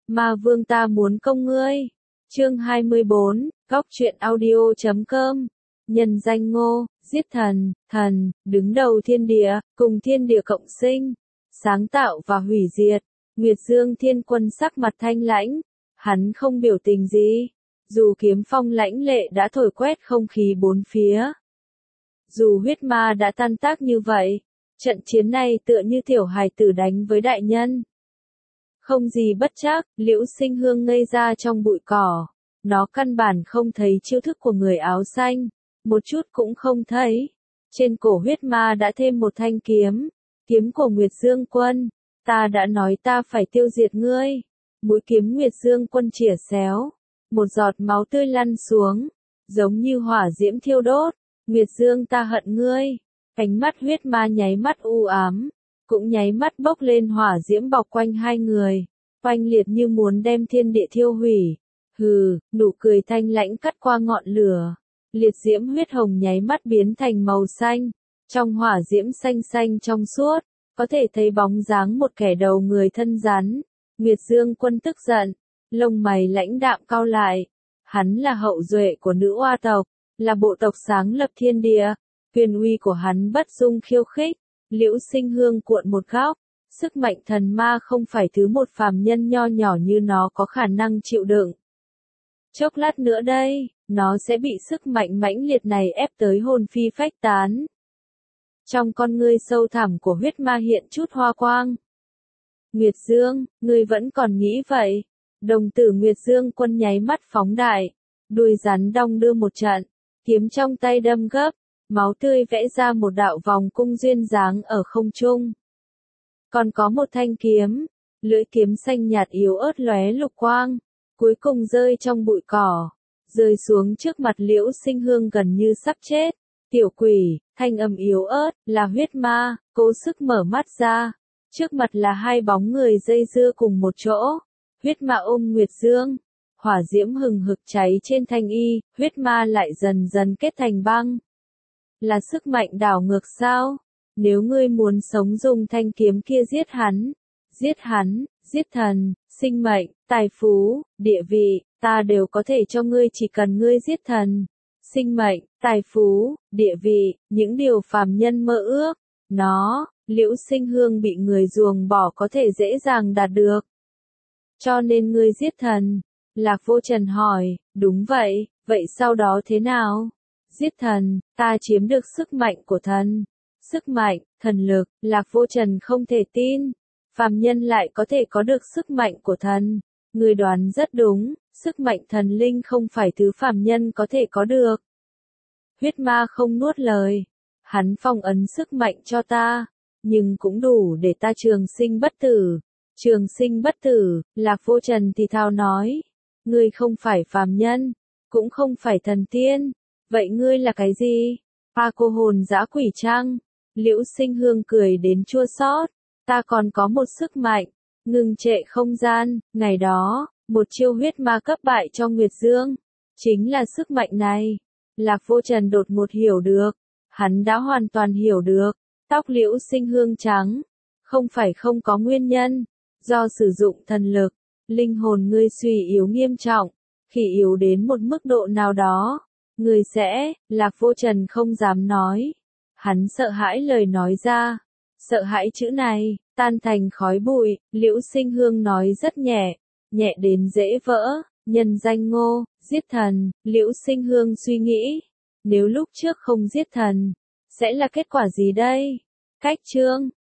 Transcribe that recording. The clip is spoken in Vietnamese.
Ma vương ta muốn công ngươi. Chương 24, Góc truyện audio.com. Nhân danh Ngô, giết thần, thần, đứng đầu thiên địa, cùng thiên địa cộng sinh, sáng tạo và hủy diệt. Nguyệt Dương Thiên Quân sắc mặt thanh lãnh, hắn không biểu tình gì, dù kiếm phong lãnh lệ đã thổi quét không khí bốn phía. Dù huyết ma đã tan tác như vậy, trận chiến này tựa như tiểu hài tử đánh với đại nhân. Không gì bất trắc, Liễu Sinh Hương ngây ra trong bụi cỏ. Nó căn bản không thấy chiêu thức của người áo xanh, một chút cũng không thấy. Trên cổ huyết ma đã thêm một thanh kiếm, kiếm của Nguyệt Dương Quân. Ta đã nói ta phải tiêu diệt ngươi. Mũi kiếm Nguyệt Dương Quân chĩa xéo, một giọt máu tươi lăn xuống, giống như hỏa diễm thiêu đốt. Nguyệt Dương, ta hận ngươi. Ánh mắt huyết ma nháy mắt u ám, cũng nháy mắt bốc lên hỏa diễm bọc quanh hai người, oanh liệt như muốn đem thiên địa thiêu hủy. Hừ, nụ cười thanh lãnh cắt qua ngọn lửa, liệt diễm huyết hồng nháy mắt biến thành màu xanh, trong hỏa diễm xanh xanh trong suốt, có thể thấy bóng dáng một kẻ đầu người thân rắn. Nguyệt Dương Quân tức giận, lông mày lãnh đạm cau lại, hắn là hậu duệ của nữ oa tộc, là bộ tộc sáng lập thiên địa, quyền uy của hắn bất dung khiêu khích. Liễu Sinh Hương cuộn một góc, sức mạnh thần ma không phải thứ một phàm nhân nho nhỏ như nó có khả năng chịu đựng. Chốc lát nữa đây, nó sẽ bị sức mạnh mãnh liệt này ép tới hồn phi phách tán. Trong con ngươi sâu thẳm của huyết ma hiện chút hoa quang. Nguyệt Dương, ngươi vẫn còn nghĩ vậy? Đồng tử Nguyệt Dương Quân nháy mắt phóng đại, đuôi rắn đong đưa một trận, kiếm trong tay đâm gấp, máu tươi vẽ ra một đạo vòng cung duyên dáng ở không trung. Còn có một thanh kiếm, lưỡi kiếm xanh nhạt yếu ớt lóe lục quang, cuối cùng rơi trong bụi cỏ, rơi xuống trước mặt Liễu Sinh Hương gần như sắp chết. Tiểu quỷ, thanh âm yếu ớt, là huyết ma, cố sức mở mắt ra. Trước mặt là hai bóng người dây dưa cùng một chỗ. Huyết ma ôm Nguyệt Dương, hỏa diễm hừng hực cháy trên thanh y, huyết ma lại dần dần kết thành băng. Là sức mạnh đảo ngược sao? Nếu ngươi muốn sống dùng thanh kiếm kia giết hắn, giết thần, sinh mệnh, tài phú, địa vị, ta đều có thể cho ngươi chỉ cần ngươi giết thần. Sinh mệnh, tài phú, địa vị, những điều phàm nhân mơ ước, Liễu Sinh Hương bị người ruồng bỏ có thể dễ dàng đạt được. Cho nên ngươi giết thần. Lạc Vô Trần hỏi, đúng vậy, vậy sau đó thế nào? Giết thần, ta chiếm được sức mạnh của thần. Sức mạnh, thần lực, Lạc Vô Trần không thể tin. Phàm nhân lại có thể có được sức mạnh của thần. Người đoán rất đúng, sức mạnh thần linh không phải thứ phàm nhân có thể có được. Huyết ma không nuốt lời. Hắn phong ấn sức mạnh cho ta, nhưng cũng đủ để ta trường sinh bất tử. Trường sinh bất tử, Lạc Vô Trần thì thào nói. Ngươi không phải phàm nhân, cũng không phải thần tiên. Vậy ngươi là cái gì? Cô hồn dã quỷ trăng. Liễu Sinh Hương cười đến chua xót. Ta còn có một sức mạnh, ngừng trệ không gian. Ngày đó, một chiêu huyết ma cấp bại cho Nguyệt Dương. Chính là sức mạnh này. Lạc Vô Trần đột ngột hiểu được. Hắn đã hoàn toàn hiểu được. Tóc Liễu Sinh Hương trắng. Không phải không có nguyên nhân. Do sử dụng thần lực, linh hồn ngươi suy yếu nghiêm trọng. Khi yếu đến một mức độ nào đó, ngươi sẽ, Lạc Vô Trần không dám nói. Hắn sợ hãi lời nói ra. Sợ hãi chữ này, tan thành khói bụi. Liễu Sinh Hương nói rất nhẹ, nhẹ đến dễ vỡ. Nhân danh Ngô, giết thần. Liễu Sinh Hương suy nghĩ, nếu lúc trước không giết thần, sẽ là kết quả gì đây? Cách chương